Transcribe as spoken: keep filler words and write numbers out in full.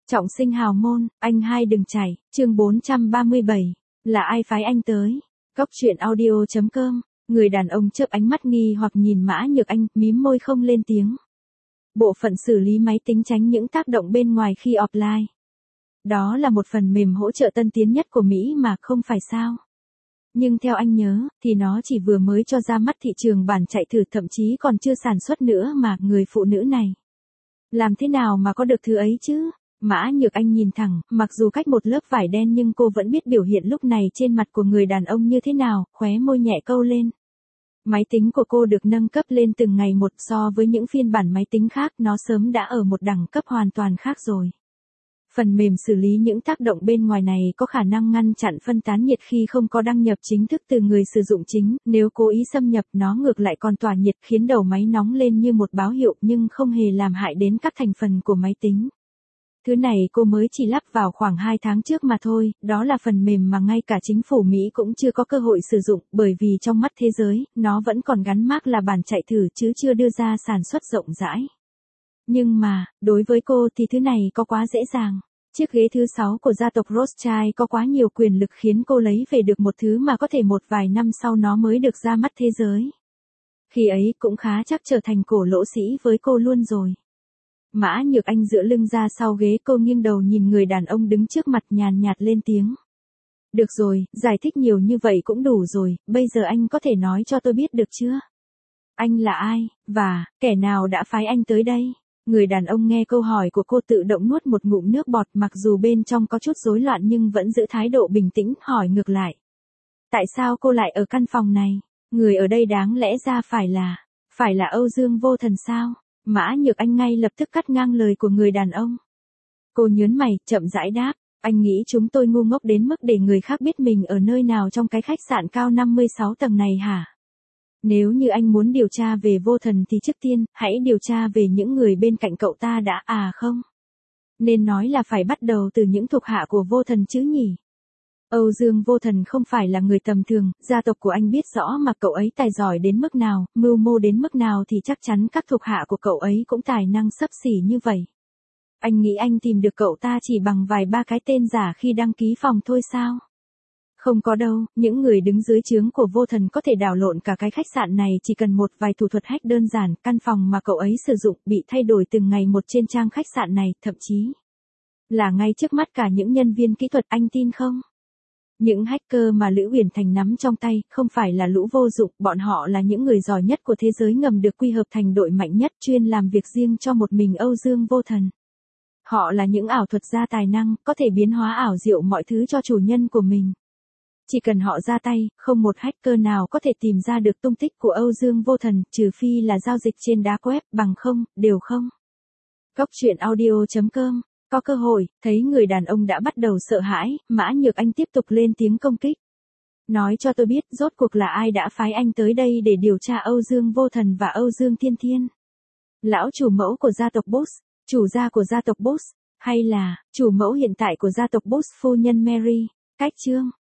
Trọng sinh hào môn, anh hai đừng chảy, chương bốn trăm ba mươi bảy, là ai phái anh tới? Cóc truyện audio chấm com, người đàn ông chớp ánh mắt nghi hoặc nhìn Mã Nhược Anh, mím môi không lên tiếng. Bộ phận xử lý máy tính tránh những tác động bên ngoài khi offline. Đó là một phần mềm hỗ trợ tân tiến nhất của Mỹ mà không phải sao? Nhưng theo anh nhớ, thì nó chỉ vừa mới cho ra mắt thị trường bản chạy thử, thậm chí còn chưa sản xuất nữa mà. Người phụ nữ này làm thế nào mà có được thứ ấy chứ? Mã Nhược Anh nhìn thẳng, mặc dù cách một lớp vải đen nhưng cô vẫn biết biểu hiện lúc này trên mặt của người đàn ông như thế nào, khóe môi nhẹ câu lên. Máy tính của cô được nâng cấp lên từng ngày một, so với những phiên bản máy tính khác, nó sớm đã ở một đẳng cấp hoàn toàn khác rồi. Phần mềm xử lý những tác động bên ngoài này có khả năng ngăn chặn phân tán nhiệt khi không có đăng nhập chính thức từ người sử dụng chính, nếu cố ý xâm nhập nó ngược lại còn tỏa nhiệt khiến đầu máy nóng lên như một báo hiệu nhưng không hề làm hại đến các thành phần của máy tính. Thứ này cô mới chỉ lắp vào khoảng hai tháng trước mà thôi, đó là phần mềm mà ngay cả chính phủ Mỹ cũng chưa có cơ hội sử dụng, bởi vì trong mắt thế giới, nó vẫn còn gắn mác là bản chạy thử chứ chưa đưa ra sản xuất rộng rãi. Nhưng mà, đối với cô thì thứ này có quá dễ dàng. Chiếc ghế thứ sáu của gia tộc Rothschild có quá nhiều quyền lực khiến cô lấy về được một thứ mà có thể một vài năm sau nó mới được ra mắt thế giới. Khi ấy cũng khá chắc trở thành cổ lỗ sĩ với cô luôn rồi. Mã Nhược Anh dựa lưng ra sau ghế, cô nghiêng đầu nhìn người đàn ông đứng trước mặt, nhàn nhạt lên tiếng. Được rồi, giải thích nhiều như vậy cũng đủ rồi, bây giờ anh có thể nói cho tôi biết được chưa? Anh là ai, và, kẻ nào đã phái anh tới đây? Người đàn ông nghe câu hỏi của cô tự động nuốt một ngụm nước bọt, mặc dù bên trong có chút rối loạn nhưng vẫn giữ thái độ bình tĩnh, hỏi ngược lại. Tại sao cô lại ở căn phòng này? Người ở đây đáng lẽ ra phải là, phải là Âu Dương Vô Thần sao? Mã Nhược Anh ngay lập tức cắt ngang lời của người đàn ông. Cô nhớn mày, chậm rãi đáp, anh nghĩ chúng tôi ngu ngốc đến mức để người khác biết mình ở nơi nào trong cái khách sạn cao năm mươi sáu tầng này hả? Nếu như anh muốn điều tra về Vô Thần thì trước tiên, hãy điều tra về những người bên cạnh cậu ta đã, à không? Nên nói là phải bắt đầu từ những thuộc hạ của Vô Thần chứ nhỉ? Âu Dương Vô Thần không phải là người tầm thường, gia tộc của anh biết rõ mà cậu ấy tài giỏi đến mức nào, mưu mô đến mức nào thì chắc chắn các thuộc hạ của cậu ấy cũng tài năng xấp xỉ như vậy. Anh nghĩ anh tìm được cậu ta chỉ bằng vài ba cái tên giả khi đăng ký phòng thôi sao? Không có đâu, những người đứng dưới trướng của Vô Thần có thể đảo lộn cả cái khách sạn này chỉ cần một vài thủ thuật hack đơn giản. Căn phòng mà cậu ấy sử dụng bị thay đổi từng ngày một trên trang khách sạn này, thậm chí là ngay trước mắt cả những nhân viên kỹ thuật, anh tin không? Những hacker mà Lữ Uyển Thành nắm trong tay không phải là lũ vô dụng, bọn họ là những người giỏi nhất của thế giới ngầm được quy hợp thành đội mạnh nhất chuyên làm việc riêng cho một mình Âu Dương Vô Thần. Họ là những ảo thuật gia tài năng, có thể biến hóa ảo diệu mọi thứ cho chủ nhân của mình. Chỉ cần họ ra tay, không một hacker nào có thể tìm ra được tung tích của Âu Dương Vô Thần, trừ phi là giao dịch trên dark web, bằng không, đều không. Cóc truyện audio chấm com. Có cơ hội, thấy người đàn ông đã bắt đầu sợ hãi, Mã Nhược Anh tiếp tục lên tiếng công kích. Nói cho tôi biết, rốt cuộc là ai đã phái anh tới đây để điều tra Âu Dương Vô Thần và Âu Dương Thiên Thiên? Lão chủ mẫu của gia tộc Boss, chủ gia của gia tộc Boss, hay là chủ mẫu hiện tại của gia tộc Boss, phu nhân Mary? Cách chương.